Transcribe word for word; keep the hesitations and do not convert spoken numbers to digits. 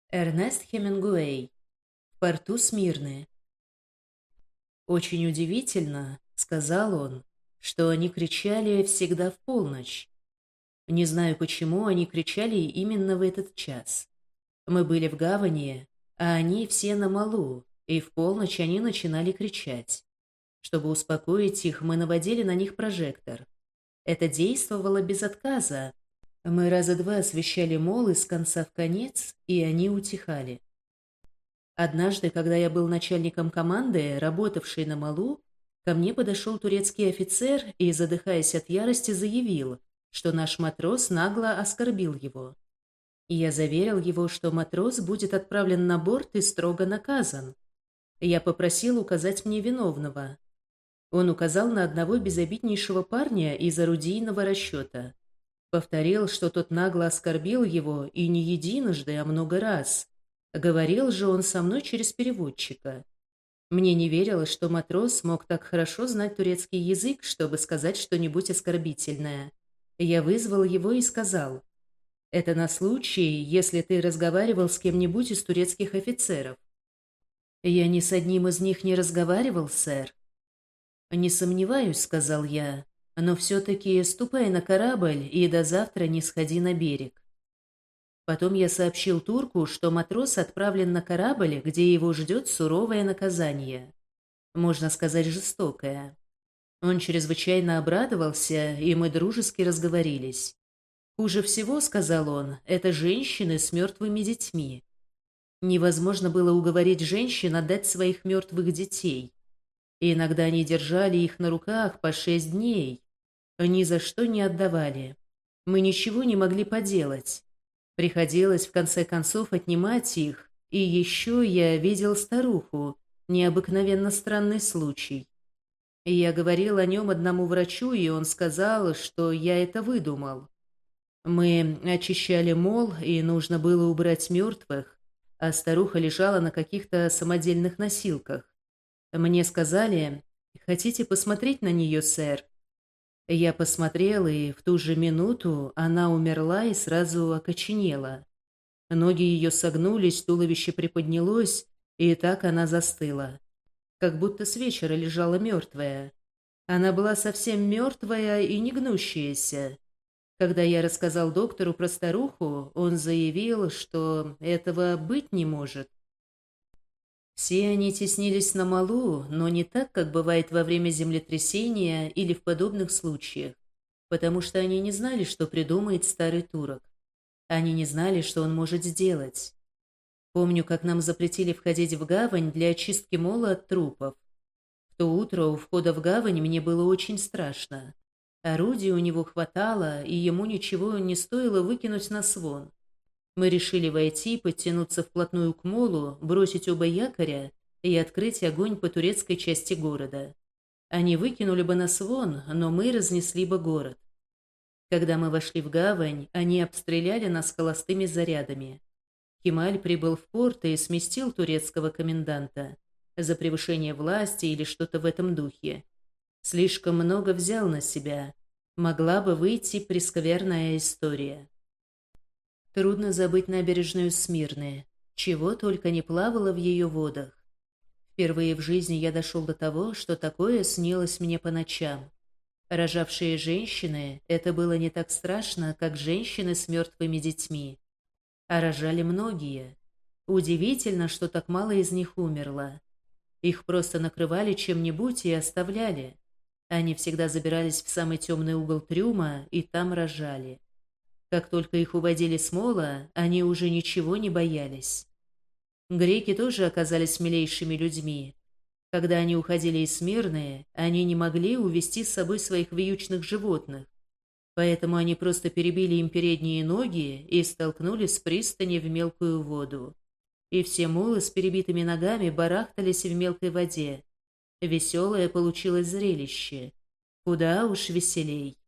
Эрнест Хемингуэй. В порту Смирны. «Очень удивительно, — сказал он, — что они кричали всегда в полночь. Не знаю, почему они кричали именно в этот час. Мы были в гавани, а они все на малу, и в полночь они начинали кричать. Чтобы успокоить их, мы наводили на них прожектор. Это действовало без отказа. Мы раза два освещали мол из конца в конец, и они утихали. Однажды, когда я был начальником команды, работавшей на малу, ко мне подошел турецкий офицер и, задыхаясь от ярости, заявил, что наш матрос нагло оскорбил его. И я заверил его, что матрос будет отправлен на борт и строго наказан. Я попросил указать мне виновного. Он указал на одного безобиднейшего парня из орудийного расчета. Повторил, что тот нагло оскорбил его и не единожды, а много раз. Говорил же он со мной через переводчика. Мне не верилось, что матрос мог так хорошо знать турецкий язык, чтобы сказать что-нибудь оскорбительное. Я вызвал его и сказал: «Это на случай, если ты разговаривал с кем-нибудь из турецких офицеров». «Я ни с одним из них не разговаривал, сэр». «Не сомневаюсь, — сказал я, — но все-таки ступай на корабль и до завтра не сходи на берег». Потом я сообщил турку, что матрос отправлен на корабль, где его ждет суровое наказание. Можно сказать, жестокое. Он чрезвычайно обрадовался, и мы дружески разговорились. «Хуже всего, — сказал он, — это женщины с мертвыми детьми. Невозможно было уговорить женщин отдать своих мертвых детей. И иногда они держали их на руках по шесть дней. Ни за что не отдавали. Мы ничего не могли поделать. Приходилось в конце концов отнимать их, и еще я видел старуху, необыкновенно странный случай. Я говорил о нем одному врачу, и он сказал, что я это выдумал. Мы очищали мол, и нужно было убрать мертвых, а старуха лежала на каких-то самодельных носилках. Мне сказали: «Хотите посмотреть на нее, сэр?» Я посмотрел, и в ту же минуту она умерла и сразу окоченела. Ноги ее согнулись, туловище приподнялось, и так она застыла. Как будто с вечера лежала мертвая. Она была совсем мертвая и не гнущаяся. Когда я рассказал доктору про старуху, он заявил, что этого быть не может. Все они теснились на малу, но не так, как бывает во время землетрясения или в подобных случаях, потому что они не знали, что придумает старый турок. Они не знали, что он может сделать. Помню, как нам запретили входить в гавань для очистки мола от трупов. В то утро у входа в гавань мне было очень страшно. Орудий у него хватало, и ему ничего не стоило выкинуть на свон. Мы решили войти, подтянуться вплотную к молу, бросить оба якоря и открыть огонь по турецкой части города. Они выкинули бы нас вон, но мы разнесли бы город. Когда мы вошли в гавань, они обстреляли нас холостыми зарядами. Кемаль прибыл в порт и сместил турецкого коменданта за превышение власти или что-то в этом духе. Слишком много взял на себя. Могла бы выйти прескверная история. Трудно забыть набережную Смирны, чего только не плавало в ее водах. Впервые в жизни я дошел до того, что такое снилось мне по ночам. Рожавшие женщины — это было не так страшно, как женщины с мертвыми детьми. А рожали многие. Удивительно, что так мало из них умерло. Их просто накрывали чем-нибудь и оставляли. Они всегда забирались в самый темный угол трюма и там рожали. Как только их уводили с мола, они уже ничего не боялись. Греки тоже оказались милейшими людьми. Когда они уходили из Смирны, они не могли увести с собой своих вьючных животных. Поэтому они просто перебили им передние ноги и столкнули с пристани в мелкую воду. И все молы с перебитыми ногами барахтались в мелкой воде. Веселое получилось зрелище. Куда уж веселей.